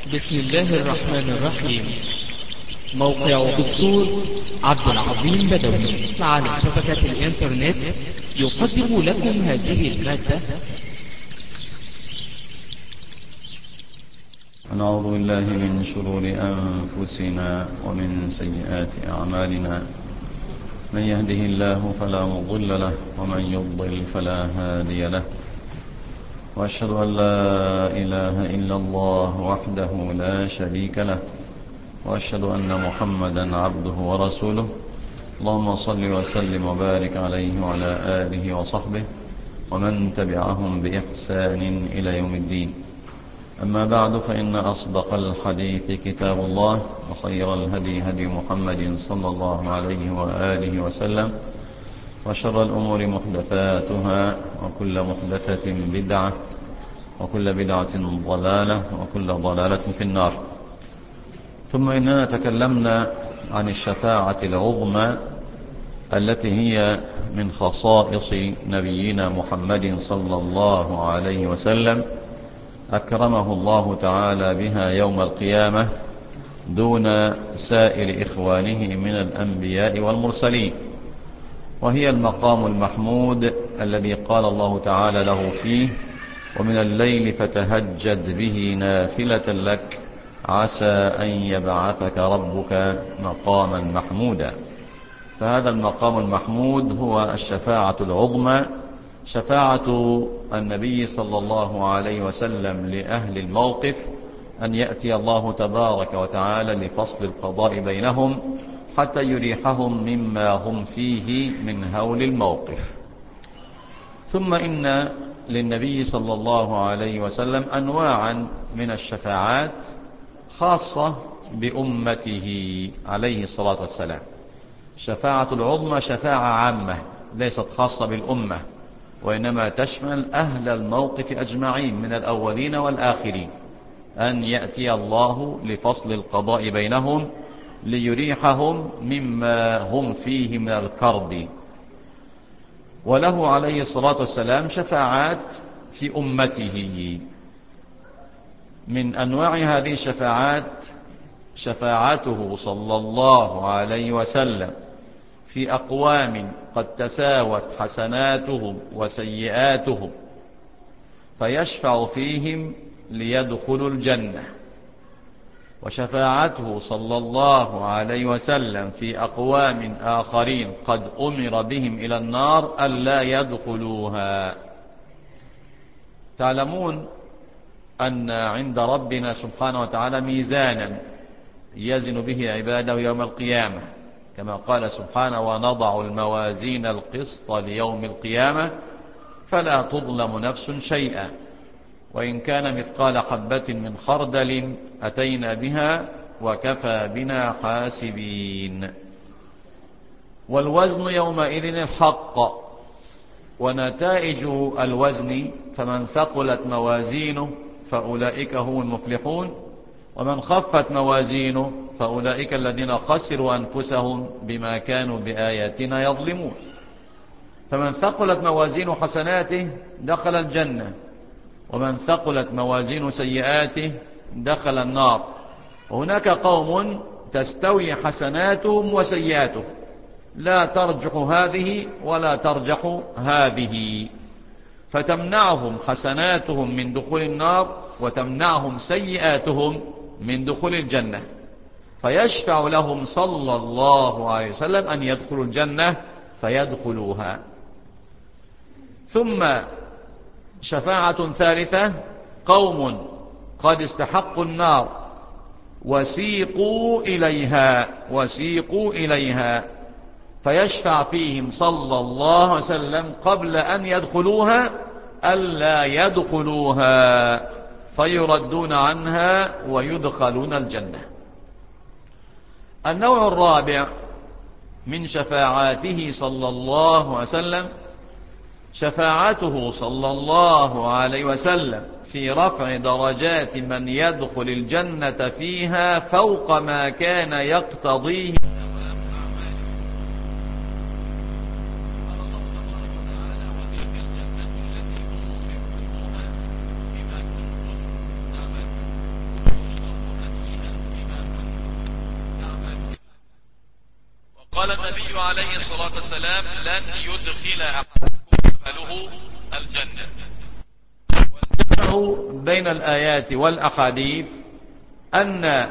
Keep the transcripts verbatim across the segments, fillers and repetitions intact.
بسم الله الرحمن الرحيم. موقع دكتور عبد العظيم بدوي على شبكة الإنترنت يقدم لكم هذه المادة. ونعوذ بالله من شرور أنفسنا ومن سيئات أعمالنا، من يهده الله فلا مضل له ومن يضلل فلا هادي له، وأشهد أن لا إله إلا الله وحده لا شريك له، وأشهد أن محمدا عبده ورسوله. اللهم صل وسلم وبارك عليه وعلى آله وصحبه ومن تبعهم بإحسان إلى يوم الدين. أما بعد، فإن أصدق الحديث كتاب الله، وخير الهدي هدي محمد صلى الله عليه وآله وسلم، وشر الأمور محدثاتها، وكل محدثة بدعة، وكل بدعة ضلالة، وكل ضلالة في النار. ثم إننا تكلمنا عن الشفاعة العظمى التي هي من خصائص نبينا محمد صلى الله عليه وسلم، أكرمه الله تعالى بها يوم القيامة دون سائر إخوانه من الأنبياء والمرسلين، وهي المقام المحمود الذي قال الله تعالى له فيه: ومن الليل فتهجد به نافلة لك عسى أن يبعثك ربك مقاما محمودا. فهذا المقام المحمود هو الشفاعة العظمى، شفاعة النبي صلى الله عليه وسلم لأهل الموقف، أن يأتي الله تبارك وتعالى لفصل القضاء بينهم حتى يريحهم مما هم فيه من هول الموقف. ثم إن للنبي صلى الله عليه وسلم أنواعا من الشفاعات خاصة بأمته عليه الصلاة والسلام. شفاعة العظمى شفاعة عامة ليست خاصة بالأمة، وإنما تشمل أهل الموقف أجمعين من الأولين والآخرين، أن يأتي الله لفصل القضاء بينهم ليريحهم مما هم فيه من الكرب. وله عليه الصلاة والسلام شفاعات في أمته. من أنواع هذه الشفاعات شفاعته صلى الله عليه وسلم في أقوام قد تساوت حسناتهم وسيئاتهم، فيشفع فيهم ليدخلوا الجنة. وشفاعته صلى الله عليه وسلم في أقوام آخرين قد أمر بهم إلى النار ألا يدخلوها. تعلمون أن عند ربنا سبحانه وتعالى ميزانا يزن به عباده يوم القيامة، كما قال سبحانه: ونضع الموازين القسط ليوم القيامة فلا تظلم نفس شيئا وإن كان مثقال حبة من خردل أتينا بها وكفى بنا حاسبين. والوزن يومئذ الحق. ونتائج الوزن: فمن ثقلت موازينه فأولئك هم المفلحون، ومن خفت موازينه فأولئك الذين خسروا أنفسهم بما كانوا بآياتنا يظلمون. فمن ثقلت موازين حسناته دخل الجنة، ومن ثقلت موازين سيئاته دخل النار. وهناك قوم تستوي حسناتهم وسيئاتهم، لا ترجح هذه ولا ترجح هذه، فتمنعهم حسناتهم من دخول النار وتمنعهم سيئاتهم من دخول الجنة، فيشفع لهم صلى الله عليه وسلم أن يدخلوا الجنة فيدخلوها. ثم شفاعة ثالثة: قوم قد استحقوا النار وسيقوا إليها وسيقوا إليها فيشفع فيهم صلى الله عليه وسلم قبل أن يدخلوها ألا يدخلوها، فيردون عنها ويدخلون الجنة. النوع الرابع من شفاعاته صلى الله عليه وسلم شفاعته صلى الله عليه وسلم في رفع درجات من يدخل الجنة فيها فوق ما كان يقتضيه قال النبي عليه الصلاة والسلام لن يدخل أحدكم عمله الجنة. والجمع بين الآيات والأحاديث أن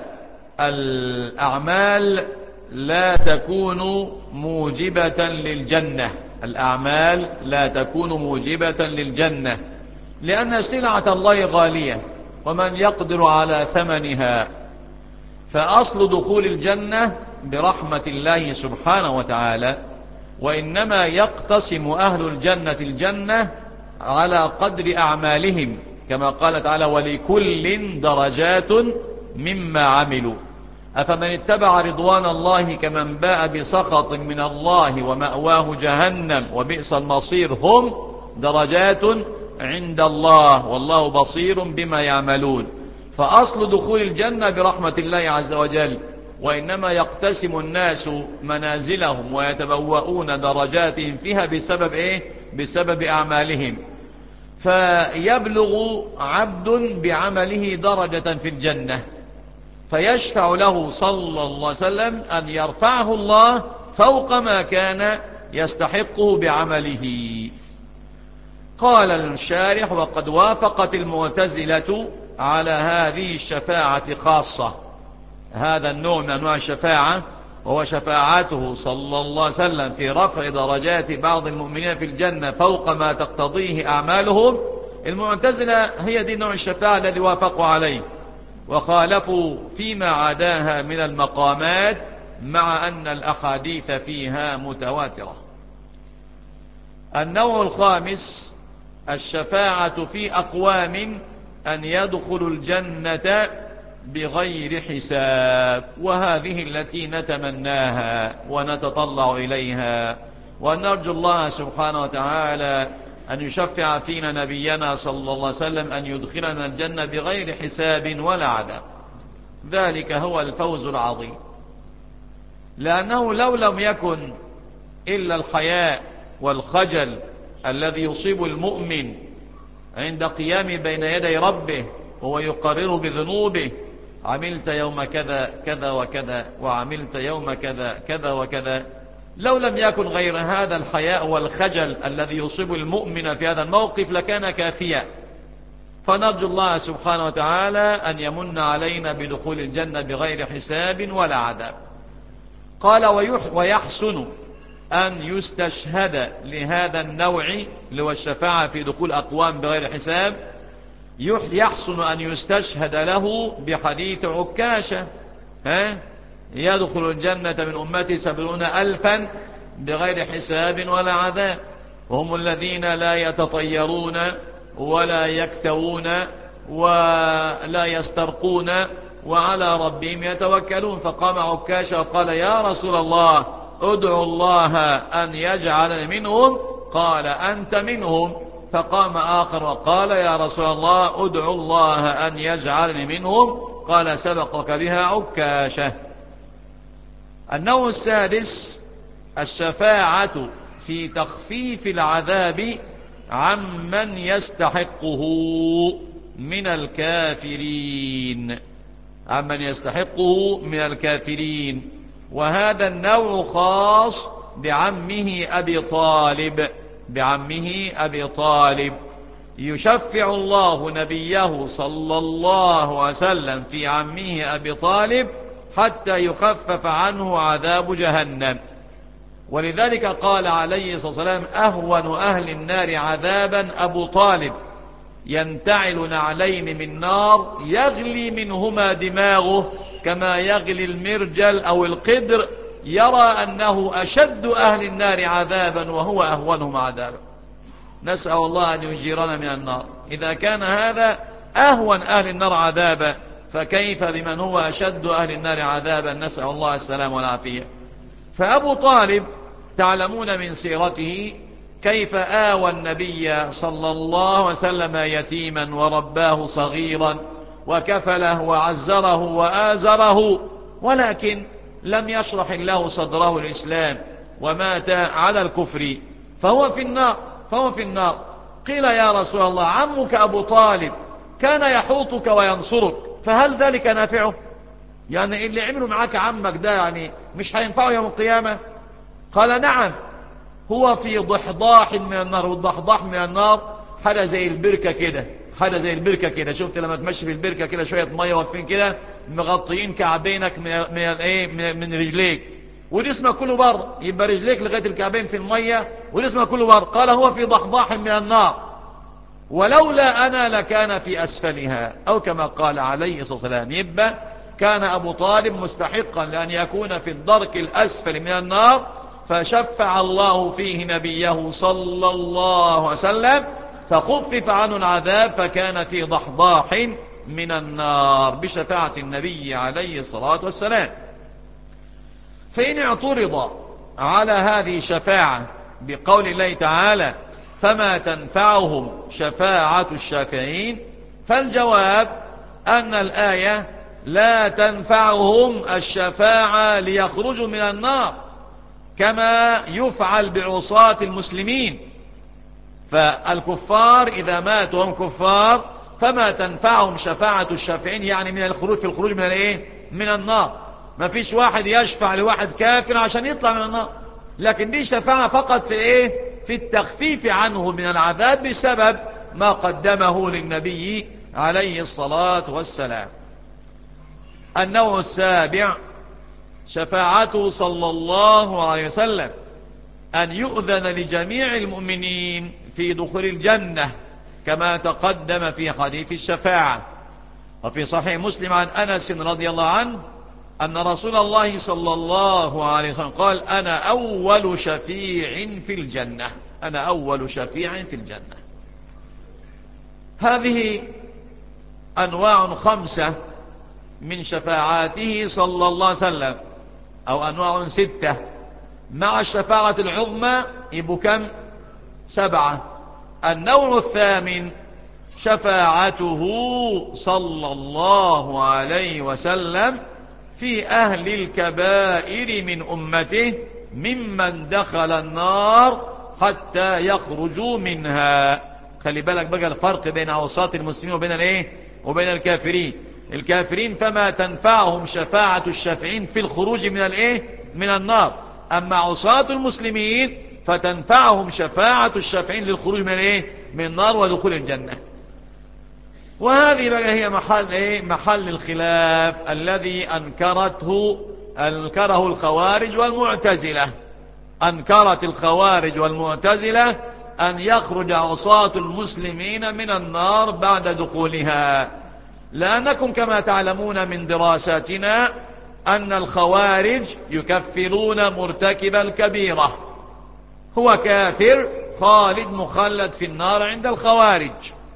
الأعمال لا تكون موجبة للجنة، الأعمال لا تكون موجبة للجنة، لأن سلعة الله غالية ومن يقدر على ثمنها. فأصل دخول الجنة برحمة الله سبحانه وتعالى، وإنما يقتسم أهل الجنة الجنة على قدر أعمالهم، كما قال تعالى ولكل درجات مما عملوا. أفمن اتبع رضوان الله كمن باء بسخط من الله ومأواه جهنم وبئس المصير، هم درجات عند الله والله بصير بما يعملون. فأصل دخول الجنة برحمة الله عز وجل، وإنما يقتسم الناس منازلهم ويتبوؤون درجاتهم فيها بسبب إيه؟ بسبب أعمالهم. فيبلغ عبد بعمله درجة في الجنة فيشفع له صلى الله عليه وسلم أن يرفعه الله فوق ما كان يستحقه بعمله. قال الشارح وقد وافقت المعتزلة على هذه الشفاعة خاصة. هذا النوع من أنواع الشفاعة وهو شفاعته صلى الله عليه وسلم في رفع درجات بعض المؤمنين في الجنة فوق ما تقتضيه أعمالهم. المعتزلة هي دي نوع الشفاعة الذي وافقوا عليه، وخالفوا فيما عداها من المقامات مع أن الأحاديث فيها متواترة. النوع الخامس الشفاعة في أقوام أن يدخلوا الجنة بغير حساب، وهذه التي نتمناها ونتطلع إليها، ونرجو الله سبحانه وتعالى أن يشفع فينا نبينا صلى الله عليه وسلم أن يدخلنا الجنة بغير حساب ولا عذاب. ذلك هو الفوز العظيم، لأنه لو لم يكن إلا الحياء والخجل الذي يصيب المؤمن عند قيام بين يدي ربه وهو يقرر بذنوبه، عملت يوم كذا كذا وكذا وعملت يوم كذا كذا وكذا، لو لم يكن غير هذا الحياء والخجل الذي يصيب المؤمن في هذا الموقف لكان كافيا. فنرجو الله سبحانه وتعالى أن يمن علينا بدخول الجنة بغير حساب ولا عذاب. قال ويحسن أن يستشهد لهذا النوع اللي هو الشفاعة في دخول أقوام بغير حساب، يحسن أن يستشهد له بحديث عكاشة ها يدخل الجنة من أمتي سبعون ألفا بغير حساب ولا عذاب، وهم الذين لا يتطيرون ولا يكتوون ولا يسترقون وعلى ربهم يتوكلون. فقام عكاشة وقال يا رسول الله ادعو الله أن يجعلني منهم، قال أنت منهم. فقام آخر وقال يا رسول الله ادعو الله أن يجعلني منهم، قال سبقك بها عكاشة. النوع السادس الشفاعة في تخفيف العذاب عمن يستحقه من الكافرين، عمن يستحقه من الكافرين، وهذا النوع خاص بعمه أبي طالب، بعمه أبي طالب. يشفع الله نبيه صلى الله عليه وسلم في عمه أبي طالب حتى يخفف عنه عذاب جهنم. ولذلك قال عليه الصلاة والسلام أهون أهل النار عذابا أبو طالب، ينتعل نعلين من نار يغلي منهما دماغه كما يغلي المرجل أو القدر، يرى أنه أشد أهل النار عذابا وهو أهونهم عذابا. نسأل الله أن يجيرنا من النار. إذا كان هذا أهون أهل النار عذابا فكيف بمن هو أشد أهل النار عذابا؟ نسأل الله السلام والعافية. فأبو طالب تعلمون من سيرته كيف آوى النبي صلى الله عليه وسلم يتيما ورباه صغيرا وكفله وعزره وآزره، ولكن لم يشرح الله صدره الإسلام ومات على الكفر فهو في النار فهو في النار. قيل يا رسول الله عمك أبو طالب كان يحوطك وينصرك، فهل ذلك نافعه؟ يعني اللي عملوا معاك عمك ده يعني مش هينفعه يوم القيامة؟ قال نعم، هو في ضحضاح من النار، والضحضاح من النار حاجة زي البركة كده، حاجة زي البركة كده. شفت لما تمشي في البركة كده شوية مية واقفين كده مغطيين كعبينك من من الايه من, من رجليك، وجسمك كله بر، يبقى رجليك لغاية الكعبين في المية وجسمك كله بر. قال هو في ضحضاح من النار، ولولا أنا لكان في أسفلها، أو كما قال عليه الصلاة والسلام. يبقى كان أبو طالب مستحقا لأن يكون في الدرك الأسفل من النار، فشفع الله فيه نبيه صلى الله عليه وسلم فخفف عنه العذاب، فكان في ضحضاح من النار بشفاعة النبي عليه الصلاة والسلام. فإن اعترض على هذه الشفاعة بقول الله تعالى فما تنفعهم شفاعة الشافعين، فالجواب أن الآية لا تنفعهم الشفاعة ليخرجوا من النار، كما يفعل بعصاة المسلمين. فالكفار إذا ماتوا هم كفار فما تنفعهم شفاعة الشافعين، يعني من الخروج في الخروج من الايه من النار. ما فيش واحد يشفع لواحد كافر عشان يطلع من النار، لكن دي شفاعة فقط في ايه في التخفيف عنه من العذاب بسبب ما قدمه للنبي عليه الصلاة والسلام. النوع السابع شفاعته صلى الله عليه وسلم أن يؤذن لجميع المؤمنين في دخول الجنة، كما تقدم في حديث الشفاعة. وفي صحيح مسلم عن أنس رضي الله عنه أن رسول الله صلى الله عليه وسلم قال أنا أول شفيع في الجنة، أنا أول شفيع في الجنة. هذه أنواع خمسة من شفاعاته صلى الله عليه وسلم، أو أنواع ستة مع الشفاعة العظمى، يبقوا كم؟ سبعة. النوع الثامن شفاعته صلى الله عليه وسلم في أهل الكبائر من أمته ممن دخل النار حتى يخرجوا منها. خلي بالك بقى الفرق بين عصاة المسلمين وبين الايه وبين الكافرين. الكافرين فما تنفعهم شفاعة الشافعين في الخروج من الايه من النار، أما عصاة المسلمين فتنفعهم شفاعة الشافعين للخروج من الايه من النار ودخول الجنة. وهذه بقى هي محل ايه محل الخلاف الذي انكرته انكره الخوارج والمعتزلة. انكرت الخوارج والمعتزلة ان يخرج عصاة المسلمين من النار بعد دخولها، لأنكم كما تعلمون من دراساتنا أن الخوارج يكفرون مرتكب الكبيرة، هو كافر خالد مخلد في النار عند الخوارج.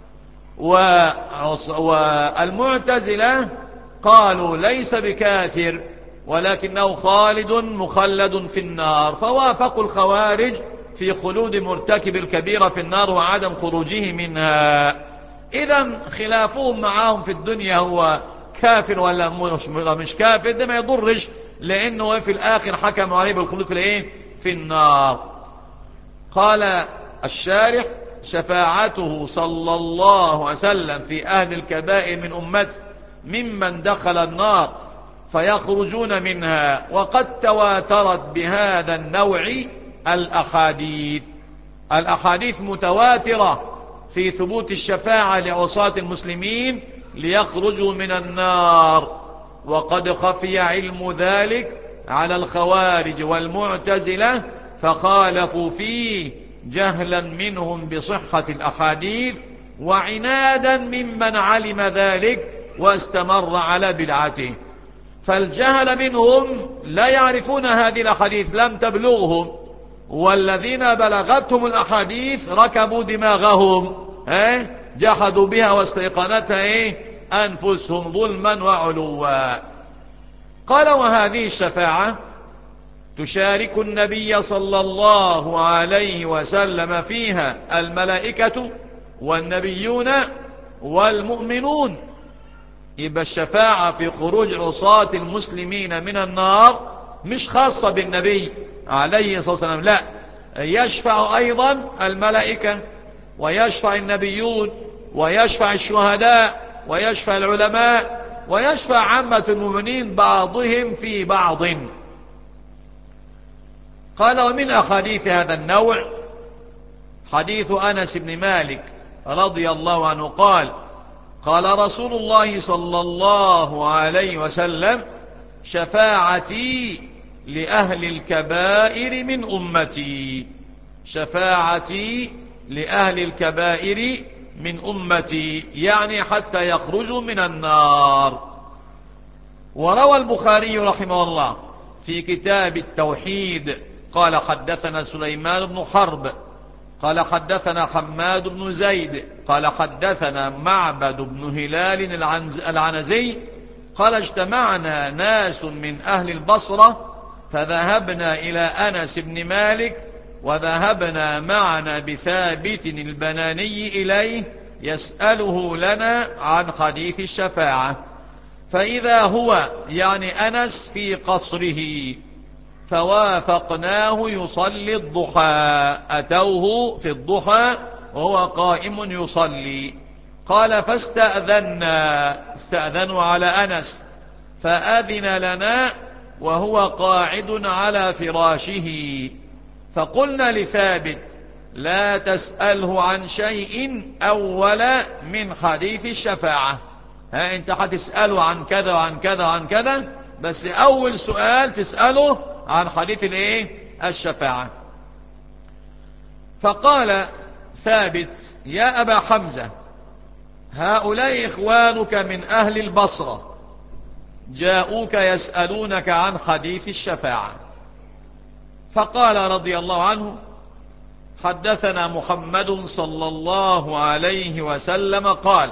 والمعتزلة قالوا ليس بكافر ولكنه خالد مخلد في النار، فوافقوا الخوارج في خلود مرتكب الكبيرة في النار وعدم خروجه منها. إذن خلافهم معهم في الدنيا هو كافر ولا مش كافر ده ما يضرش، لأنه في الآخر حكموا عليه بالخلود في الايه في النار. قال الشارح شفاعته صلى الله عليه وسلم في أهل الكبائر من أمته ممن دخل النار فيخرجون منها، وقد تواترت بهذا النوع الأحاديث. الأحاديث متواترة في ثبوت الشفاعة لعصاة المسلمين ليخرجوا من النار، وقد خفي علم ذلك على الخوارج والمعتزلة فخالفوا فيه جهلا منهم بصحة الأحاديث وعنادا ممن علم ذلك واستمر على بدعته. فالجهل منهم لا يعرفون هذه الأحاديث، لم تبلغهم، والذين بلغتهم الأحاديث ركبوا دماغهم ايه جحدوا بها واستيقنتها ايه أنفسهم ظلما وعلوا. قال وهذه الشفاعة تشارك النبي صلى الله عليه وسلم فيها الملائكة والنبيون والمؤمنون. يبقى الشفاعة في خروج عصاة المسلمين من النار مش خاصة بالنبي عليه الصلاة والسلام، لا، يشفع أيضا الملائكة ويشفع النبيون ويشفع الشهداء ويشفع العلماء ويشفع عامة المؤمنين بعضهم في بعض. قال: ومن أحاديث هذا النوع حديث أنس بن مالك رضي الله عنه قال: قال رسول الله صلى الله عليه وسلم: شفاعتي لأهل الكبائر من أمتي، شفاعتي لأهل الكبائر من أمتي، يعني حتى يخرجوا من النار. وروى البخاري رحمه الله في كتاب التوحيد قال: حدثنا سليمان بن حرب قال: حدثنا حماد بن زيد قال: حدثنا معبد بن هلال العنزي قال: اجتمعنا ناس من أهل البصرة فذهبنا إلى أنس بن مالك وذهبنا معنا بثابت البناني إليه يسأله لنا عن حديث الشفاعة، فإذا هو يعني أنس في قصره، فوافقناه يصلي الضحى، أتوه في الضحى وهو قائم يصلي. قال: فاستأذنا، استأذنوا على أنس، فأذن لنا وهو قاعد على فراشه، فقلنا لثابت: لا تسأله عن شيء أول من حديث الشفاعة، ها انت هتسأله عن كذا وعن كذا وعن كذا، بس أول سؤال تسأله عن حديث الايه الشفاعة. فقال ثابت: يا أبا حمزة، هؤلاء إخوانك من أهل البصرة جاءوك يسألونك عن حديث الشفاعة. فقال رضي الله عنه: حدثنا محمد صلى الله عليه وسلم قال: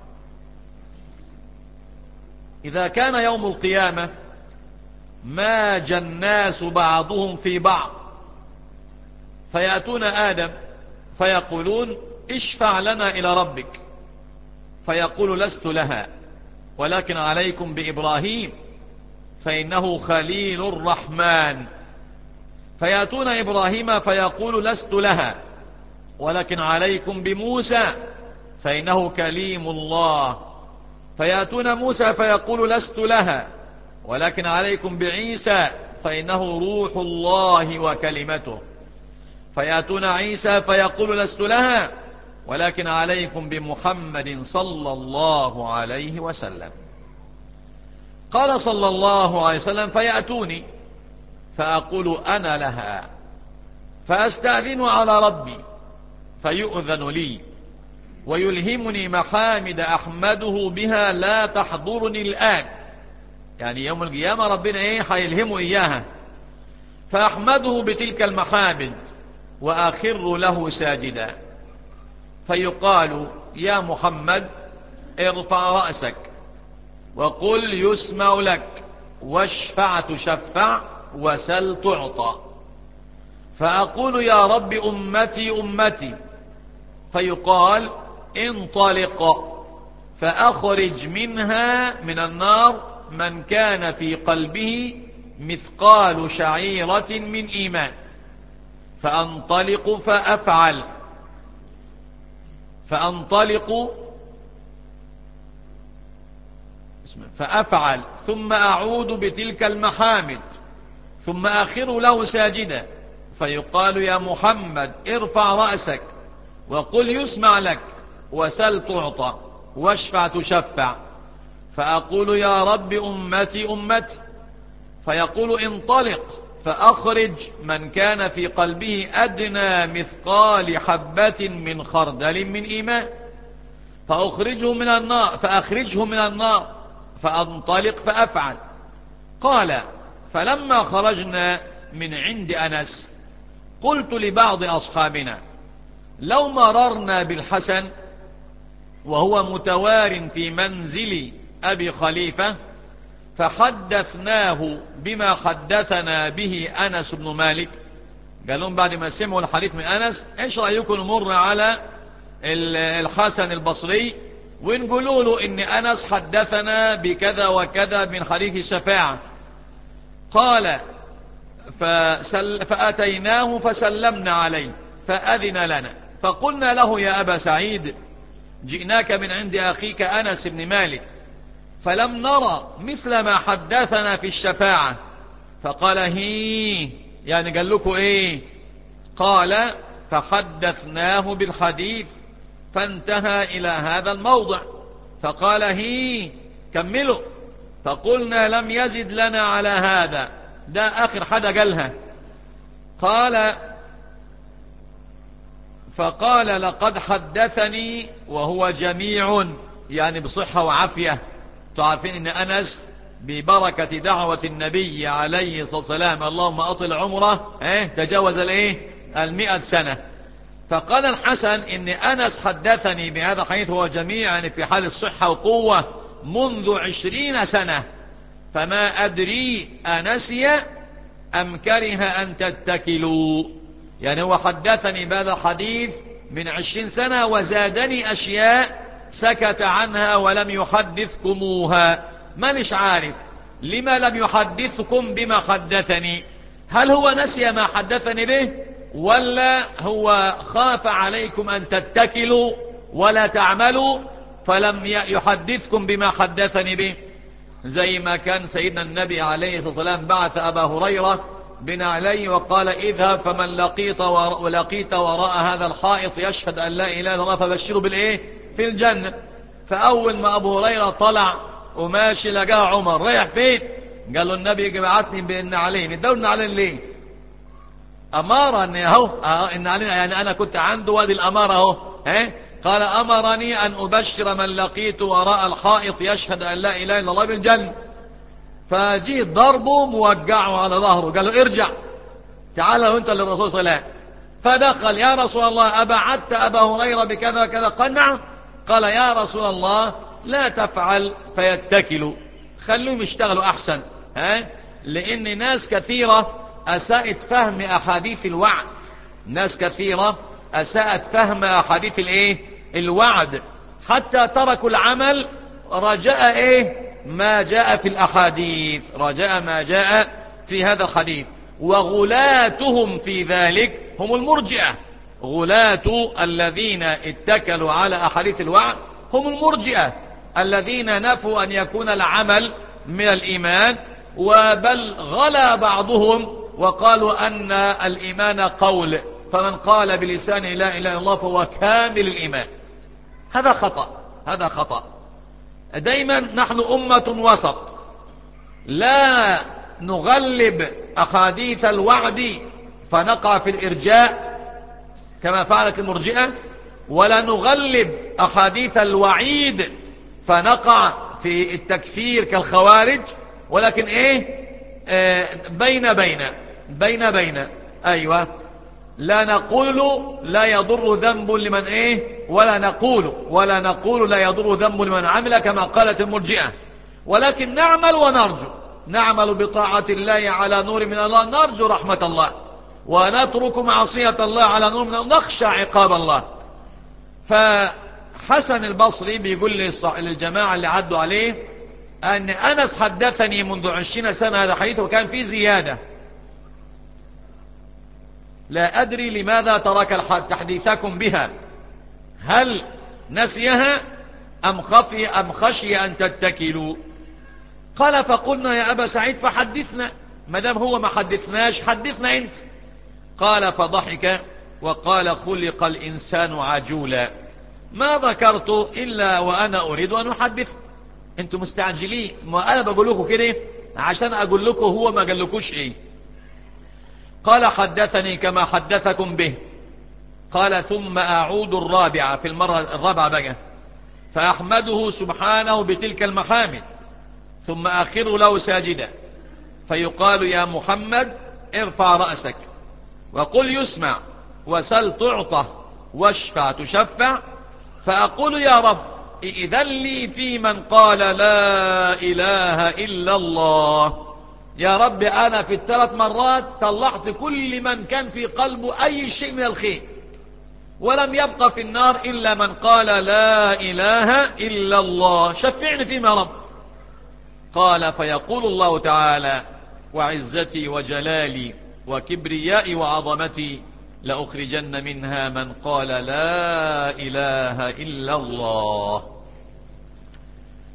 إذا كان يوم القيامة ماج الناس بعضهم في بعض، فيأتون آدم فيقولون: اشفع لنا إلى ربك، فيقول: لست لها، ولكن عليكم بإبراهيم فإنه خليل الرحمن. فيأتون إبراهيم فيقول: لست لها، ولكن عليكم بموسى فإنه كليم الله. فيأتون موسى فيقول: لست لها، ولكن عليكم بعيسى فإنه روح الله وكلمته. فيأتون عيسى فيقول: لست لها، ولكن عليكم بمحمد صلى الله عليه وسلم. قال صلى الله عليه وسلم: فيأتوني فأقول: أنا لها، فأستأذن على ربي فيؤذن لي ويلهمني محامد أحمده بها لا تحضرني الآن، يعني يوم القيامة ربنا ايه هيلهمه إياها، فأحمده بتلك المحامد وأخر له ساجدا، فيقال: يا محمد ارفع رأسك وقل يسمع لك واشفع تشفع وسل تعطى. فأقول: يا رب أمتي أمتي، فيقال: انطلق فأخرج منها من النار من كان في قلبه مثقال شعيرة من إيمان. فأنطلق فأفعل فأنطلق فأفعل ثم أعود بتلك المحامد، ثم أخر له ساجدا، فيقال: يا محمد ارفع رأسك وقل يسمع لك وسل تعطى واشفع تشفع. فأقول: يا رب أمتي أمتي، فيقول: انطلق فأخرج من كان في قلبه أدنى مثقال حبة من خردل من إيمان، فأخرجه من النار فأخرجه من النار فأنطلق فأفعل. قال: فلما خرجنا من عند أنس قلت لبعض أصحابنا: لو مررنا بالحسن وهو متوار في منزل أبي خليفة فحدثناه بما حدثنا به أنس بن مالك، قال لهم بعد ما سمعوا الحديث من أنس: إيش رأيكم نمر على الحسن البصري ونقولوا له إن أنس حدثنا بكذا وكذا من حديث الشفاعة؟ قال: فسل فأتيناه فسلمنا عليه فأذن لنا، فقلنا له: يا أبا سعيد، جئناك من عند أخيك أنس بن مالك فلم نرى مثل ما حدثنا في الشفاعة. فقال: هي يعني قال لكم ايه؟ قال فحدثناه بالحديث فانتهى إلى هذا الموضع، فقال هي كملوا، فقلنا لم يزد لنا على هذا. ده آخر حدا قالها. قال فقال لقد حدثني وهو جميع، يعني بصحة وعافية. تعرفين ان أنس ببركة دعوة النبي عليه الصلاة والسلام اللهم أطل عمره اه تجاوز الايه المئة سنة. فقال الحسن ان أنس حدثني بهذا الحديث هو جميع، يعني في حال الصحة وقوة منذ عشرين سنة، فما أدري أنسي أم كره أن تتكلوا. يعني هو حدثني بهذا الحديث من عشرين سنة وزادني أشياء سكت عنها ولم يحدثكموها. مانيش عارف لما لم يحدثكم بما حدثني. هل هو نسي ما حدثني به، ولا هو خاف عليكم أن تتكلوا ولا تعملوا فلم يحدثكم بما حدثني به؟ زي ما كان سيدنا النبي عليه الصلاة والسلام بعث أبا هريرة بن علي وقال اذهب فمن لقيت ولقيت وراء هذا الحائط يشهد أن لا إله إلا الله فبشره بالإيه في الجنة. فأول ما أبو هريرة طلع وماشي لقاه عمر رايح فين؟ قال له النبي بعتني بإن عليه. ندورنا عليه ليه؟ أمارة أن اهو إن علينا، يعني أنا كنت عنده وادي الأمارة اهو. ها قال أمرني أن أبشر من لقيت وراء الحائط يشهد أن لا إله إلا الله بالجنة. فجيت ضربه موقعه على ظهره، قال له ارجع تعال وانت للرسول صلى الله عليه وسلم. فدخل يا رسول الله أبعدت أبا هريرة بكذا وكذا؟ قال نعم. قال يا رسول الله لا تفعل فيتكلوا، خلوهم يشتغلوا أحسن. ها لأن ناس كثيرة أساءت فهم أحاديث الوعد، ناس كثيرة أساءت فهم أحاديث الإيه الوعد، حتى تركوا العمل رجاء إيه ما جاء في الأحاديث، رجاء ما جاء في هذا الحديث. وغلاتهم في ذلك هم المرجئة. غلاة الذين اتكلوا على أحاديث الوعد هم المرجئة الذين نفوا أن يكون العمل من الإيمان، وبل غلا بعضهم وقالوا أن الإيمان قول، فمن قال بلسان لا إله إلا الله فهو كامل الإيمان. هذا خطأ، هذا خطأ. دايما نحن أمة وسط، لا نغلب أحاديث الوعد فنقع في الإرجاء كما فعلت المرجئة، ولا نغلب أحاديث الوعيد فنقع في التكفير كالخوارج، ولكن إيه آه بين بين بين بين أيوة. لا نقول لا يضر ذنب لمن إيه ولا نقول ولا نقول لا يضر ذنب لمن عمل كما قالت المرجئة، ولكن نعمل ونرجو، نعمل بطاعة الله على نور من الله نرجو رحمة الله، ونترك معصية الله على نور من الله نخشى عقاب الله. فحسن البصري بيقول للجماعة اللي عدوا عليه أن أنس حدثني منذ عشرين سنة هذا حديث وكان فيه زيادة، لا أدري لماذا ترك تحديثكم بها، هل نسيها أم خفي أم خشي أن تتكلوا؟ قال فقلنا يا أبا سعيد فحدثنا، مدام هو ما حدثناش حدثنا أنت. قال فضحك وقال خلق الإنسان عجولا، ما ذكرت إلا وأنا أريد أن أحدث. أنتم مستعجلين، ما أنا بقول لكم كده عشان أقول لكم هو ما قال لكوش إيه. قال حدثني كما حدثكم به. قال ثم أعود الرابعة، في المرة الرابعة بقى، فأحمده سبحانه بتلك المحامد، ثم أخر له ساجدا، فيقال يا محمد ارفع رأسك وقل يسمع وسل تعطى واشفع تشفع. فأقول يا رب إذن لي في من قال لا إله إلا الله. يا رب أنا في الثلاث مرات طلعت كل من كان في قلبه أي شيء من الخير، ولم يبقى في النار إلا من قال لا إله إلا الله، شفعني فيما يا رب. قال فيقول الله تعالى وعزتي وجلالي وكبريائي وعظمتي لأخرجن منها من قال لا إله إلا الله.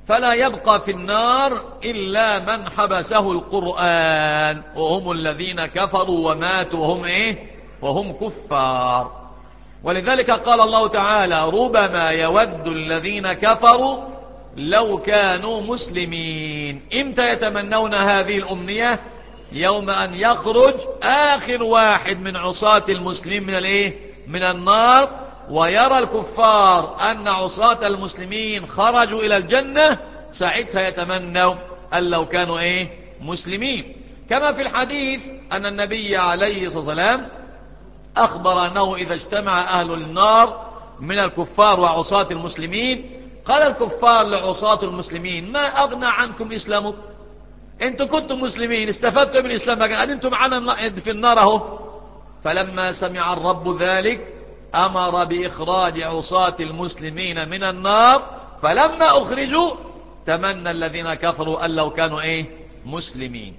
فلا يبقى في النار إلا من حبسه القرآن، وهم الذين كفروا وماتوا وهم إيه؟ وهم كفار. ولذلك قال الله تعالى: ربما يود الذين كفروا لو كانوا مسلمين. إمتى يتمنون هذه الأمنية؟ يوم أن يخرج آخر واحد من عصاة المسلمين من الإيه؟ من النار، ويرى الكفار أن عصاة المسلمين خرجوا إلى الجنة، ساعتها يتمنوا أن لو كانوا إيه؟ مسلمين. كما في الحديث أن النبي عليه الصلاة والسلام أخبر أنه إذا اجتمع أهل النار من الكفار وعصاة المسلمين، قال الكفار لعصاة المسلمين: ما أغنى عنكم إسلامكم؟ أنتم كنتم مسلمين، استفدتم من الإسلام، لكن أنتم معنا في النار أهو. فلما سمع الرب ذلك أمر بإخراج عصاة المسلمين من النار، فلما أخرجوا تمنى الذين كفروا أن لو كانوا إيه؟ مسلمين.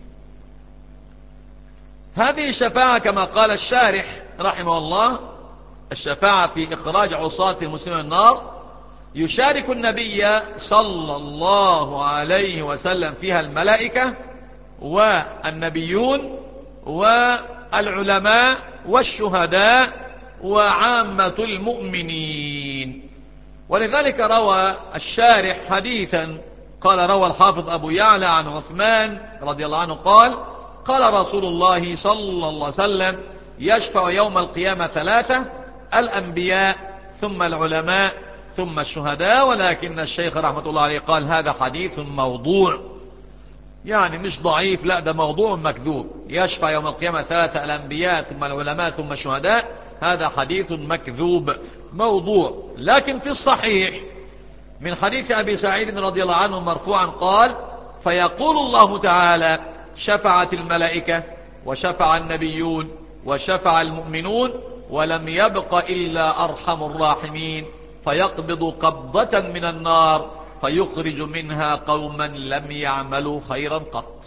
هذه الشفاعة كما قال الشارح رحمه الله، الشفاعة في إخراج عصاة المسلمين من النار يشارك النبي صلى الله عليه وسلم فيها الملائكة والنبيون والعلماء والشهداء وعامة المؤمنين. ولذلك روى الشارح حديثا، قال روى الحافظ أبو يعلى عن عثمان رضي الله عنه قال: قال رسول الله صلى الله عليه وسلم: يشفع يوم القيامة ثلاثة: الأنبياء ثم العلماء ثم الشهداء. ولكن الشيخ رحمة الله عليه قال: هذا حديث موضوع، يعني مش ضعيف، لا ده موضوع مكذوب. يشفع يوم القيامة ثلاثة: الأنبياء ثم العلماء ثم الشهداء، هذا حديث مكذوب موضوع. لكن في الصحيح من حديث أبي سعيد رضي الله عنه مرفوعا قال: فيقول الله تعالى: شفعت الملائكة وشفع النبيون وشفع المؤمنون ولم يبق إلا أرحم الراحمين، فيقبض قبضة من النار فيخرج منها قوما لم يعملوا خيرا قط.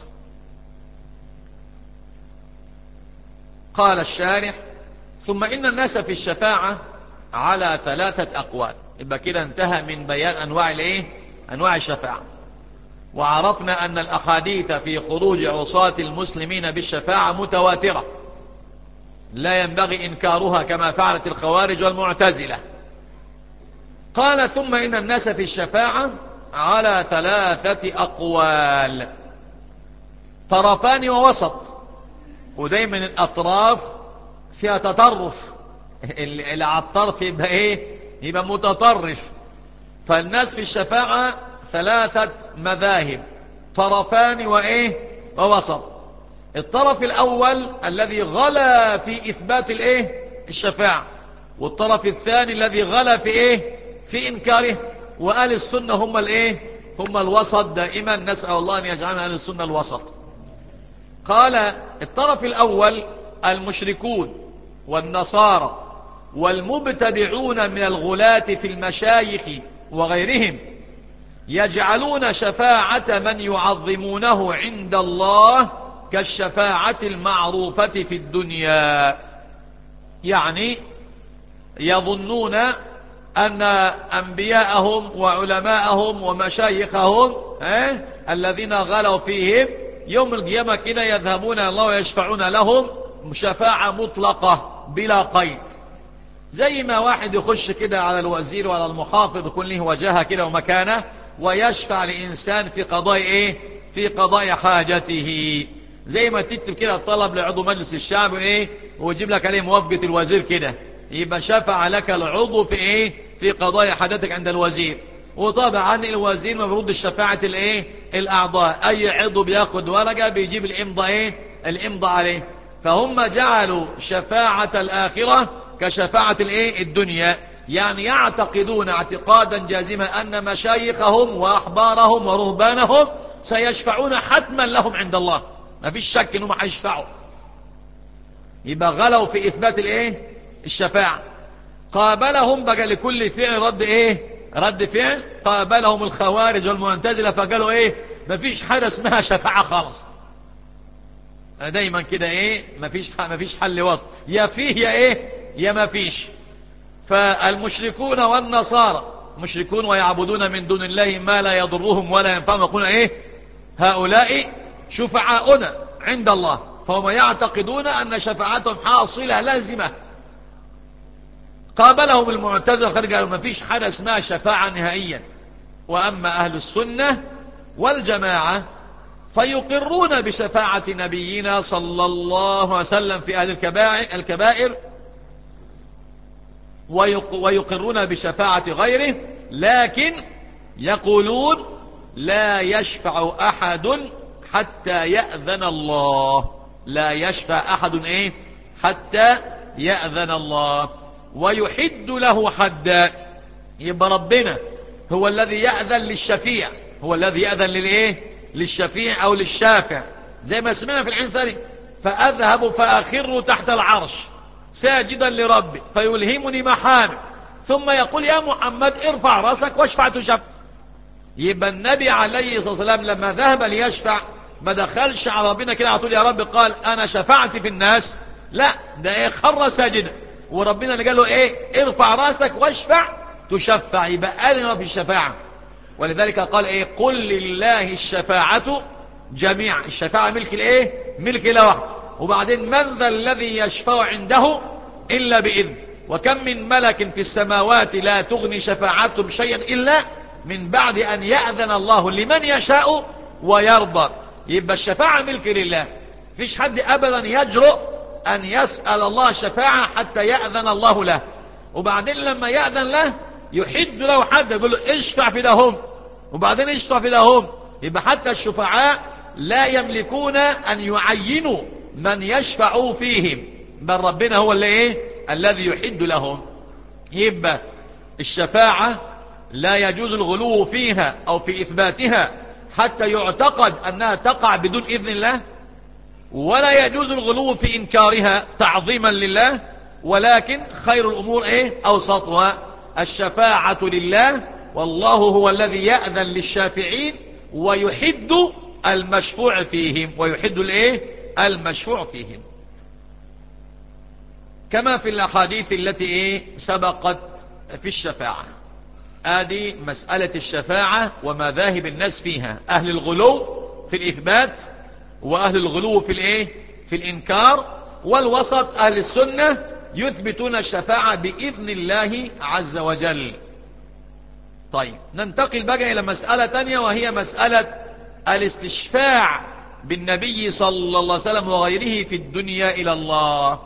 قال الشارح: ثم إن الناس في الشفاعة على ثلاثة أقوال. يبقى كده انتهى من بيان أنواع الإيه؟ أنواع الشفاعة. وعرفنا أن الأحاديث في خروج عصاة المسلمين بالشفاعة متواترة، لا ينبغي إنكارها كما فعلت الخوارج والمعتزلة. قال: ثم إن الناس في الشفاعة على ثلاثة أقوال: طرفان ووسط. ودايما الأطراف فيها تطرف، اللي على الطرف يبقى إيه؟ يبقى متطرف. فالناس في الشفاعة ثلاثة مذاهب: طرفان وإيه؟ ووسط. الطرف الأول الذي غلا في إثبات الإيه؟ الشفاعة، والطرف الثاني الذي غلا في إيه؟ في إنكاره. وآل السنة هم الإيه؟ هم الوسط دائما، نسأل الله أن يجعلنا أهل السنة الوسط. قال: الطرف الأول المشركون والنصارى والمبتدعون من الغلاة في المشايخ وغيرهم يجعلون شفاعة من يعظمونه عند الله كالشفاعة المعروفة في الدنيا. يعني يظنون أن أنبياءهم وعلماءهم ومشايخهم اه الذين غلوا فيهم يوم القيامة كده يذهبون الله ويشفعون لهم شفاعة مطلقة بلا قيد، زي ما واحد يخش كده على الوزير وعلى المحافظ يكون له وجهة كده ومكانه، ويشفع لإنسان في قضاء إيه؟ في قضاء حاجته. زي ما تكتب كده الطلب لعضو مجلس الشعب إيه؟ ويجيب لك عليه موافقة الوزير كده، يبقى شفع لك العضو في إيه؟ في قضاء حاجتك عند الوزير. وطبعا الوزير ما بيرد الشفاعة الإيه؟ الأعضاء، أي عضو بياخد ورقة بيجيب الإمضاء إيه؟ الإمضاء عليه. فهم جعلوا شفاعة الآخرة كشفاعة الإيه؟ الدنيا، يعني يعتقدون اعتقادا جازما أن مشايخهم وأحبارهم ورهبانهم سيشفعون حتما لهم عند الله، ما فيش شك أنهم هيشفعوا. يبقى غلوا في إثبات الإيه؟ الشفاعة. قابلهم بقى لكل فعل رد إيه؟ رد فعل. قابلهم الخوارج والمعتزلة فقالوا إيه؟ ما فيش حاجة اسمها شفاعة خالص. أنا دايما كده إيه؟ ما فيش ما فيش حل وسط، يا فيه يا إيه؟ يا ما فيش. فالمشركون والنصارى مشركون ويعبدون من دون الله ما لا يضرهم ولا ينفعهم، يقولون ايه هؤلاء شفعاؤنا عند الله، فهم يعتقدون أن شفاعتهم حاصلة لازمة. قابلهم المعتزلة خرج قالوا ما فيش حاجة اسمها شفاعة نهائيا. وأما أهل السنة والجماعة فيقرون بشفاعة نبينا صلى الله عليه وسلم في أهل الكبائر، ويقرون بشفاعة غيره، لكن يقولون لا يشفع أحد حتى يأذن الله. لا يشفع أحد إيه حتى يأذن الله، ويحد له حدا. يبقى ربنا هو الذي يأذن للشفيع، هو الذي يأذن للإيه للشفيع أو للشافع، زي ما سمعنا في الحين الثاني فأذهب فأخر تحت العرش ساجدا لربي فيلهمني محامد، ثم يقول يا محمد ارفع رأسك واشفع تشفع. يبقى النبي عليه الصلاة والسلام لما ذهب ليشفع ما دخلش على ربنا كده على طول يا رب قال أنا شفعت في الناس، لا ده ايه خر ساجدا، وربنا اللي قال له ايه ارفع رأسك واشفع تشفع. يبقى أذن في الشفاعة، ولذلك قال ايه قل لله الشفاعة جميعا. الشفاعة ملك الايه ملك الله وحده. وبعدين من ذا الذي يشفع عنده إلا بإذن، وكم من ملك في السماوات لا تغني شفاعتهم شيئا إلا من بعد أن يأذن الله لمن يشاء ويرضى. يبقى الشفاعة ملك لله، فيش حد أبدا يجرؤ أن يسأل الله شفاعة حتى يأذن الله له. وبعدين لما يأذن له يحد له حد يقول له اشفع في لهم، وبعدين اشفع في لهم. يبقى حتى الشفعاء لا يملكون أن يعينوا من يشفعوا فيهم، بل ربنا هو اللي ايه الذي يحد لهم. يبقى الشفاعة لا يجوز الغلو فيها أو في إثباتها حتى يعتقد أنها تقع بدون إذن الله، ولا يجوز الغلو في إنكارها تعظيما لله، ولكن خير الأمور إيه أوسطها. الشفاعة لله، والله هو الذي يأذن للشافعين ويحد المشفوع فيهم، ويحد الإيه المشفوع فيهم، كما في الأحاديث التي إيه سبقت في الشفاعة. هذه مسألة الشفاعة ومذاهب الناس فيها، أهل الغلو في الإثبات، وأهل الغلو في الإيه في الإنكار، والوسط أهل السنة يثبتون الشفاعة بإذن الله عز وجل. طيب ننتقل بقى إلى مسألة تانية، وهي مسألة الاستشفاع بالنبي صلى الله عليه وسلم وغيره في الدنيا إلى الله.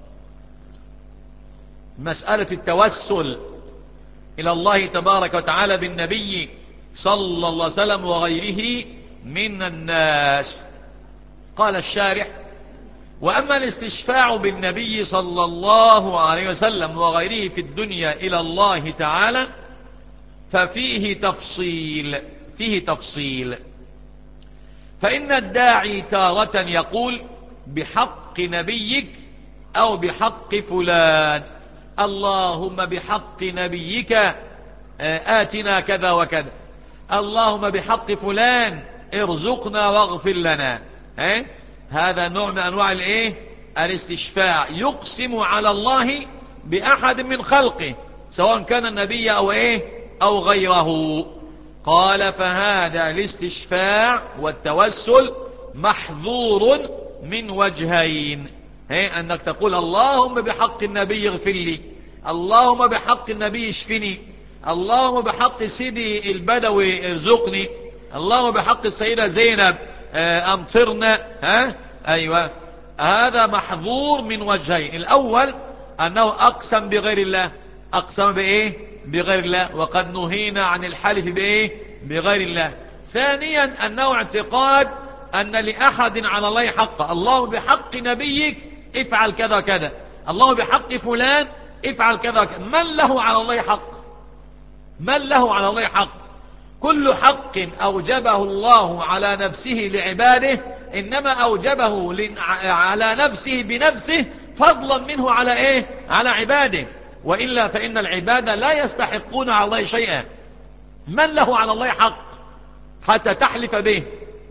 مسألة التوسل إلى الله تبارك وتعالى بالنبي صلى الله عليه وسلم وغيره من الناس. قال الشارح وأما الاستشفاع بالنبي صلى الله عليه وسلم وغيره في الدنيا إلى الله تعالى ففيه تفصيل فيه تفصيل فإن الداعي تارة يقول بحق نبيك أو بحق فلان، اللهم بحق نبيك آتنا كذا وكذا، اللهم بحق فلان ارزقنا واغفر لنا. اه؟ هذا نوع من أنواع الايه الاستشفاع، يقسم على الله بأحد من خلقه سواء كان النبي أو ايه أو غيره. قال فهذا الاستشفاع والتوسل محظور من وجهين، اه؟ أنك تقول اللهم بحق النبي اغفر لي، اللهم بحق النبي اشفني، اللهم بحق سيدي البدوي ارزقني، اللهم بحق السيدة زينب امطرنا. ها ايوه، هذا محظور من وجهين. الاول انه اقسم بغير الله، اقسم بايه بغير الله، وقد نهينا عن الحلف بايه بغير الله. ثانيا انه اعتقاد ان لاحد على الله حقا، اللهم بحق نبيك افعل كذا كذا، اللهم بحق فلان افعل كذا كذا. من له على الله حق؟ من له على الله حق؟ كل حق أوجبه الله على نفسه لعباده إنما أوجبه على نفسه بنفسه فضلا منه على إيه؟ على عباده، وإلا فإن العباد لا يستحقون على الله شيئا. من له على الله حق حتى تحلف به؟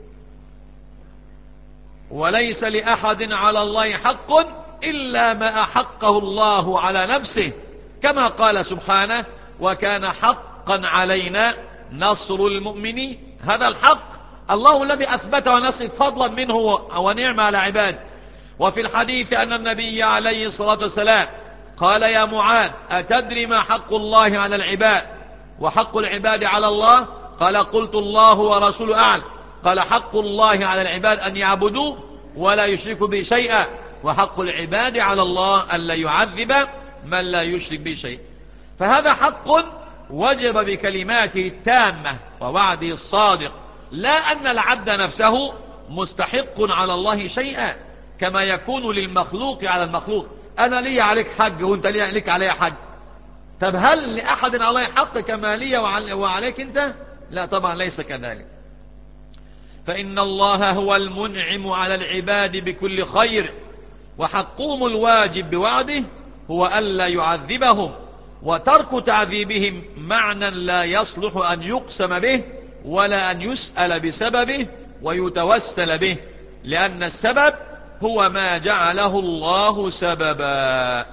وليس لأحد على الله حق إلا ما أحقه الله على نفسه، كما قال سبحانه وكان حقا حقا علينا نصر المؤمنين. هذا الحق الله الذي أثبته ونصر فضلا منه ونعم على عباد. وفي الحديث أن النبي عليه الصلاة والسلام قال يا معاذ أتدري ما حق الله على العباد وحق العباد على الله؟ قال قلت الله ورسوله أعلم. قال حق الله على العباد أن يعبدوا ولا يشركوا به شيئا، وحق العباد على الله أن لا يعذب من لا يشرك به شيئا. فهذا حق وجب بكلماته التامة ووعده الصادق، لا أن العبد نفسه مستحق على الله شيئا كما يكون للمخلوق على المخلوق. أنا لي عليك حج وأنت ليك علي حج، طب هل لأحد علي حق كما لي وعليك أنت؟ لا طبعا ليس كذلك. فإن الله هو المنعم على العباد بكل خير، وحقهم الواجب بوعده هو ألا يعذبهم، وترك تعذيبهم معنى لا يصلح أن يقسم به ولا أن يسأل بسببه ويتوسل به، لأن السبب هو ما جعله الله سببا.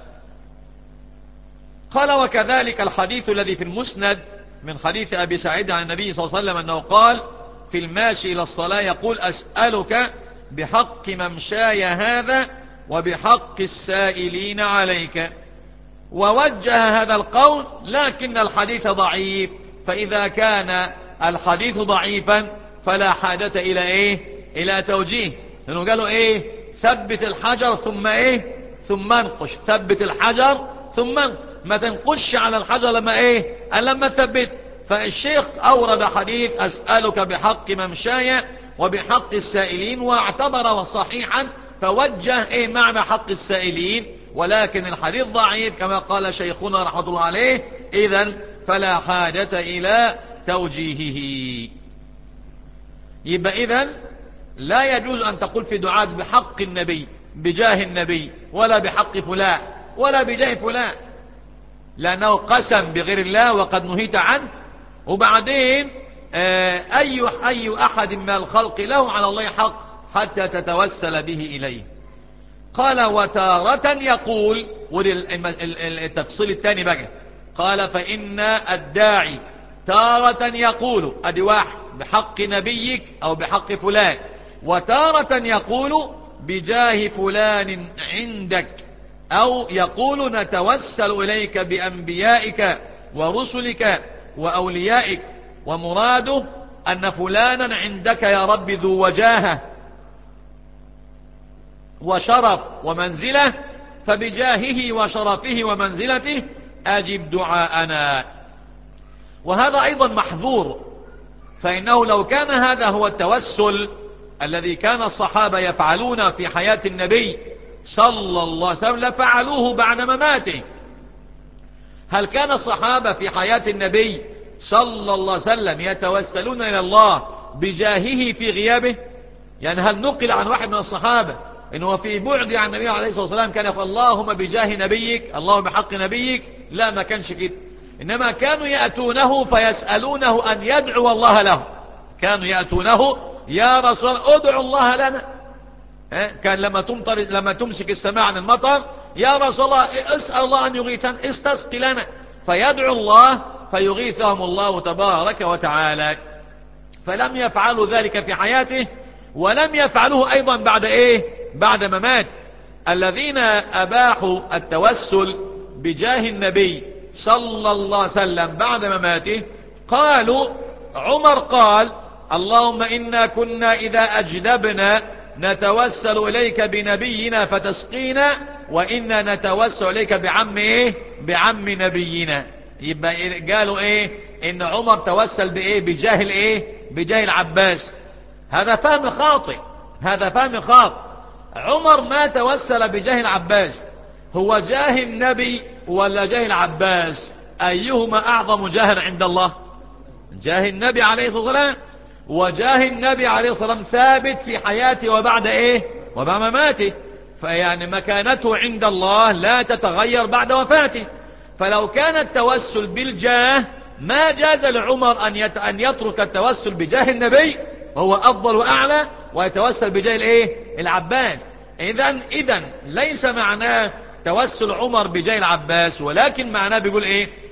قال وكذلك الحديث الذي في المسند من حديث أبي سعيد عن النبي صلى الله عليه وسلم أنه قال في الماشي إلى الصلاة يقول أسألك بحق ممشاي هذا وبحق السائلين عليك. ووجه هذا القول لكن الحديث ضعيف، فإذا كان الحديث ضعيفا فلا حاجة إلى إيه؟ إلى توجيه، لأنه قالوا إيه؟ ثبت الحجر ثم إيه؟ ثم انقش. ثبت الحجر ثم ما تنقش على الحجر لما إيه؟ لما تثبت. فالشيخ أورد حديث أسألك بحق ممشاي وبحق السائلين واعتبره صحيحا، فوجه إيه معنى حق السائلين، ولكن الحديث ضعيف كما قال شيخنا رحمة الله عليه، إذن فلا حاجة إلى توجيهه. يبقى إذن لا يجوز أن تقول في دعاء بحق النبي بجاه النبي ولا بحق فلان ولا بجاه فلان، لأنه قسم بغير الله وقد نهيت عنه. وبعدين أي أي أحد من الخلق له على الله حق حتى تتوسل به إليه. قال وتارة يقول، والتفصيل الثاني بقى، قال فإن الداعي تارة يقول أدي واحد بحق نبيك أو بحق فلان، وتارة يقول بجاه فلان عندك، أو يقول نتوسل إليك بأنبيائك ورسلك وأوليائك، ومراده أن فلانا عندك يا رب ذو وجاهة وشرف ومنزلة، فبجاهه وشرفه ومنزلته أجب دعاءنا. وهذا أيضا محظور، فإنه لو كان هذا هو التوسل الذي كان الصحابة يفعلون في حياة النبي صلى الله عليه وسلم لفعلوه بعد مماته. هل كان الصحابة في حياة النبي صلى الله عليه وسلم يتوسلون إلى الله بجاهه في غيابه؟ يعني هل نقل عن واحد من الصحابة إنه في بعد عن النبي عليه الصلاة والسلام كان يقول اللهم بجاه نبيك، اللهم بحق نبيك؟ لا، ما كانش كده. إنما كانوا يأتونه فيسألونه أن يدعو الله له. كانوا يأتونه يا رسول الله ادعو الله لنا. كان لما تمطر لما تمسك السماء عن المطر يا رسول الله اسأل الله أن يغيثنا، استسقي لنا، فيدعو الله فيغيثهم الله تبارك وتعالى. فلم يفعلوا ذلك في حياته، ولم يفعلوه أيضا بعد إيه؟ بعد ممات. الذين أباحوا التوسل بجاه النبي صلى الله عليه وسلم بعد مماته قالوا عمر قال اللهم إنا كنا إذا أجدبنا نتوسل إليك بنبينا فتسقينا، وإنا نتوسل إليك بعم إيه؟ بعم نبينا. يبقى قالوا إيه؟ إن عمر توسل بإيه؟ بجاه الإيه؟ بجاه العباس. هذا فهم خاطئ، هذا فهم خاطئ. عمر ما توسل بجاه العباس، هو جاه النبي ولا جاه العباس؟ أيهما أعظم جاها عند الله؟ جاه النبي عليه الصلاة والسلام. وجاه النبي عليه الصلاة والسلام ثابت في حياته وبعد إيه؟ وبعد مماته. فيعني مكانته عند الله لا تتغير بعد وفاته. فلو كان التوسل بالجاه ما جاز لعمر أن أن يترك التوسل بجاه النبي وهو أفضل وأعلى ويتوسل بجاه الإيه؟ العباس. إذن إذن ليس معناه توسل عمر بجاه العباس، ولكن معناه بيقول إيه؟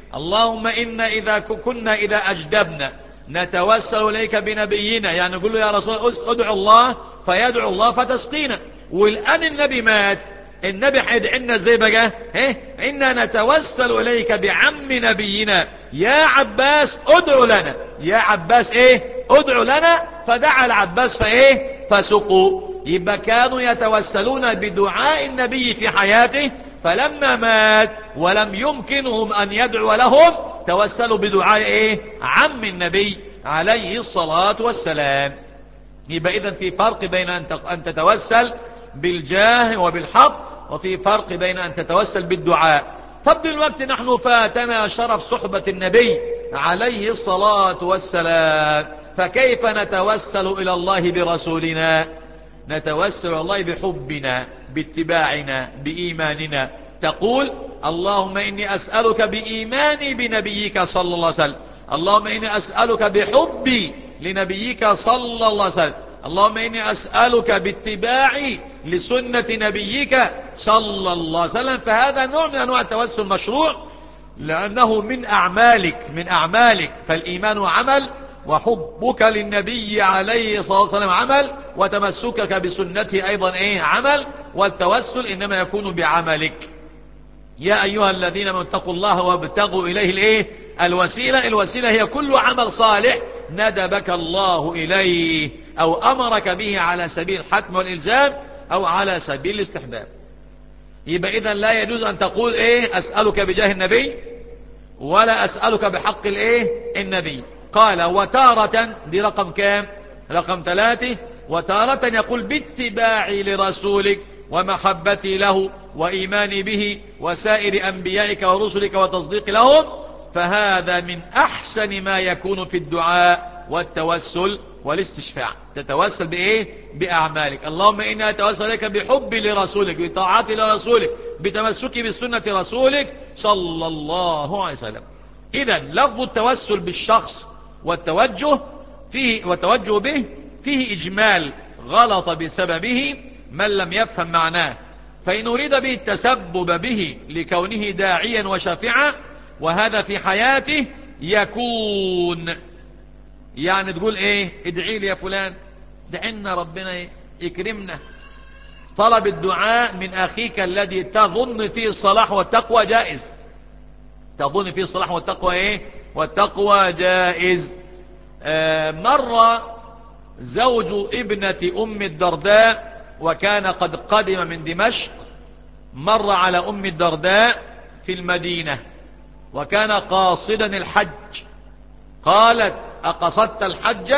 اللهم إنا إذا كنا إذا أجدبنا نتوسل إليك بنبينا، يعني نقول له يا رسول الله ادعو الله فيدعو الله فتسقينا. والآن النبي مات، النبي هيدعينا ازاي بقى؟ ايه إنا نتوسل إليك بعم نبينا يا عباس ادعو لنا، يا عباس ايه ادعو لنا، فدعا العباس فايه فسقوا. يبقى كانوا يتوسلون بدعاء النبي في حياته، فلما مات ولم يمكنهم أن يدعو لهم توسلوا بدعاء ايه عم النبي عليه الصلاة والسلام. يبقى إذن في فرق بين أن تتوسل بالجاه وبالحق، وفي فرق بين أن تتوسل بالدعاء. طب دلوقتي نحن فاتنا شرف صحبة النبي عليه الصلاة والسلام، فكيف نتوسل إلى الله برسولنا؟ نتوسل إلى الله بحبنا، باتباعنا، بإيماننا. تقول اللهم إني أسألك بإيماني بنبيك صلى الله عليه وسلم، اللهم إني أسألك بحبي لنبيك صلى الله عليه وسلم، اللهم إني أسألك باتباعي لسنة نبيك صلى الله عليه وسلم. فهذا نوع من أنواع التوسل مشروع، لأنه من أعمالك من أعمالك فالإيمان عمل، وحبك للنبي عليه الصلاة والسلام عمل، وتمسكك بسنته أيضا إيه عمل، والتوسل إنما يكون بعملك. يا أيها الذين آمنوا اتقوا الله وابتغوا إليه الإيه الوسيلة. الوسيلة هي كل عمل صالح ندبك الله إليه أو أمرك به على سبيل الحتم والإلزام أو على سبيل الاستحباب. يبقى إذن لا يجوز أن تقول إيه أسألك بجاه النبي ولا أسألك بحق الإيه النبي. قال وتارة، دي رقم كام؟ رقم ثلاثة. وتارة يقول باتباعي لرسولك ومحبتي له وإيماني به وسائر أنبيائك ورسلك وتصديق لهم، فهذا من أحسن ما يكون في الدعاء والتوسل والاستشفاع. تتوسل بإيه؟ بأعمالك. اللهم إنا أتوسل لك بحبي لرسولك، بطاعتي لرسولك، بتمسكي بسنة رسولك صلى الله عليه وسلم. إذن لفظ التوسل بالشخص والتوجه فيه والتوجه به فيه إجمال غلط بسببه من لم يفهم معناه، فإن أريد به التسبب به لكونه داعيا وشافعا وهذا في حياته يكون، يعني تقول ايه ادعي لي يا فلان، دعنا ربنا يكرمنا. طلب الدعاء من أخيك الذي تظن فيه الصلاح والتقوى جائز، تظن فيه الصلاح والتقوى ايه والتقوى جائز. آه مرة زوج ابنة أم الدرداء وكان قد قدم من دمشق، مر على أم الدرداء في المدينة وكان قاصدا الحج. قالت أقصدت الحج؟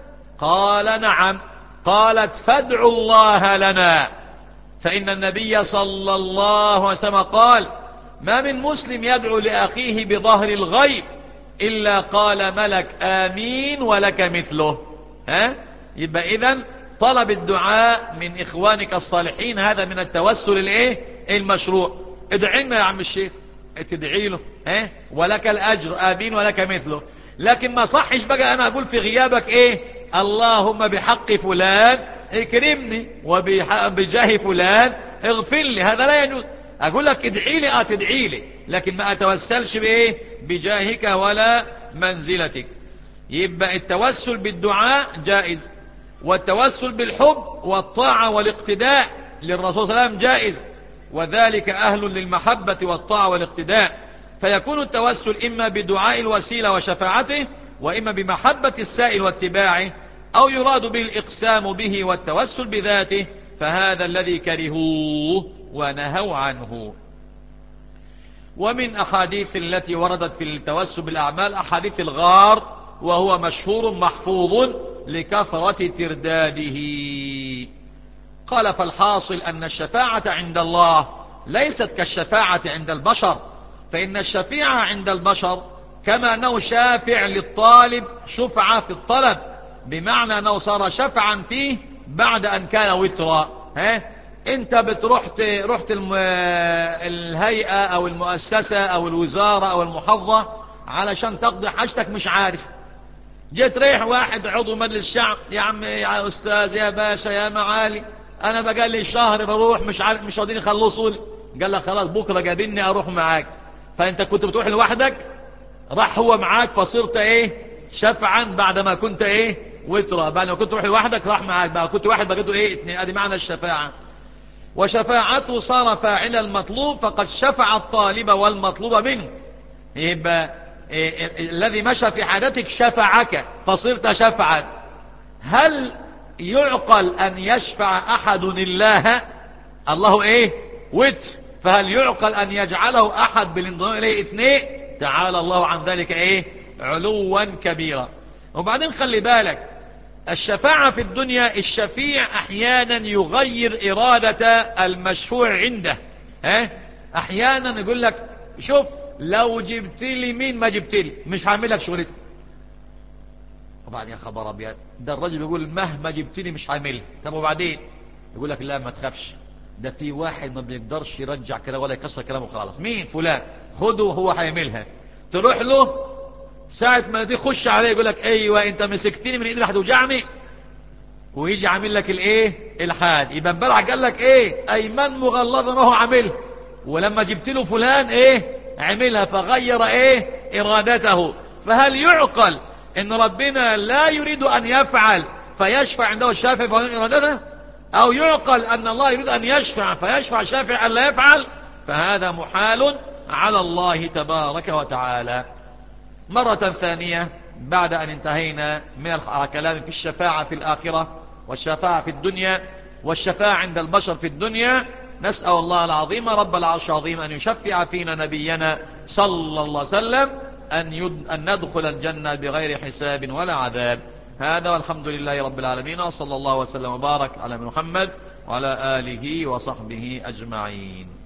قال نعم. قالت فادعوا الله لنا، فإن النبي صلى الله عليه وسلم قال ما من مسلم يدعو لأخيه بظهر الغيب إلا قال ملك آمين ولك مثله. ها؟ يبقى إذن طلب الدعاء من إخوانك الصالحين هذا من التوسل الايه المشروع. ادعي لنا يا عم الشيخ، تدعي له ها ولك الأجر آمين ولك مثله. لكن ما صحش بقى أنا أقول في غيابك إيه اللهم بحق فلان اكرمني وبجاه فلان اغفر لي، هذا لا يجوز. أقول لك ادعي لي اه تدعي لي، لكن ما أتوسلش بإيه بجاهك ولا منزلتك. يبقى التوسل بالدعاء جائز، والتوسل بالحب والطاعة والاقتداء للرسول صلى الله عليه وسلم جائز، وذلك أهل للمحبة والطاعة والاقتداء. فيكون التوسل إما بدعاء الوسيلة وشفاعته، وإما بمحبة السائل واتباعه، أو يراد بالإقسام به والتوسل بذاته، فهذا الذي كرهوه ونهوا عنه. ومن أحاديث التي وردت في التوسل بالأعمال أحاديث الغار، وهو مشهور محفوظ لكثرة ترداده. قال فالحاصل أن الشفاعة عند الله ليست كالشفاعة عند البشر، فإن الشفيع عند البشر كما أنه شافع للطالب شفعة في الطلب، بمعنى أنه صار شفعا فيه بعد أن كان وترا. ها انت بتروح رحت الهيئة او المؤسسة او الوزارة او المحافظة علشان تقضي حاجتك، مش عارف، جيت ريح واحد عضو مجلس الشعب يا عم يا استاذ يا باشا يا معالي انا بقى لي شهر بروح مش عارف مش راضيين يخلصوا لي، قال لك خلاص بكره جابني اروح معاك. فانت كنت بتروح لوحدك راح هو معاك فصرت ايه شفعا بعدما كنت ايه وترا. بعد ما كنت روح لوحدك راح معاك، بقى كنت واحد بقيته ايه اتنين. ادي معنى الشفاعة. وشفاعته صار فاعل المطلوب فقد شفع الطالب والمطلوب منه. يبقى إيه إيه الذي مشى في حاجتك شفعك فصرت شفعا. هل يعقل أن يشفع أحد الله؟ الله إيه وت فهل يعقل أن يجعله أحد بالانضمام إليه اثنين؟ تعالى الله عن ذلك إيه علوا كبيرا. وبعدين خلي بالك الشفاعة في الدنيا، الشفيع أحيانا يغير إرادة المشفوع عنده. ها أحيانا يقول لك شوف لو جبت لي مين ما جبت لي مش هعمل لك شغلتك. وبعدين يا خبر ابيض ده الراجل بيقول مهما جبت لي مش هعملها. طب وبعدين يقول لك لا ما تخافش، ده في واحد ما بيقدرش يرجع كلام ولا يكسر كلامه خالص. مين؟ فلان. خده وهو هيعملها. تروح له ساعة ما دي خش عليه يقول لك ايوه انت مسكتني من ايدي هتوجعني، ويجي عامل لك الايه الحاد. يبقى امبارح قال لك ايه ايمان مغلظه ما هو عاملها، ولما جبت له فلان ايه عملها فغير ايه ارادته. فهل يعقل ان ربنا لا يريد ان يفعل فيشفع عنده الشافع فيغير ارادته، او يعقل ان الله يريد ان يشفع فيشفع الشافع ان لا يفعل؟ فهذا محال على الله تبارك وتعالى. مرة ثانية بعد أن انتهينا من الكلام في الشفاعة في الآخرة والشفاعة في الدنيا والشفاعة عند البشر في الدنيا، نسأل الله العظيم رب العرش العظيم أن يشفع فينا نبينا صلى الله عليه وسلم أن, يد... أن ندخل الجنة بغير حساب ولا عذاب. هذا والحمد لله رب العالمين، وصلى الله وسلم وبارك على محمد وعلى آله وصحبه أجمعين.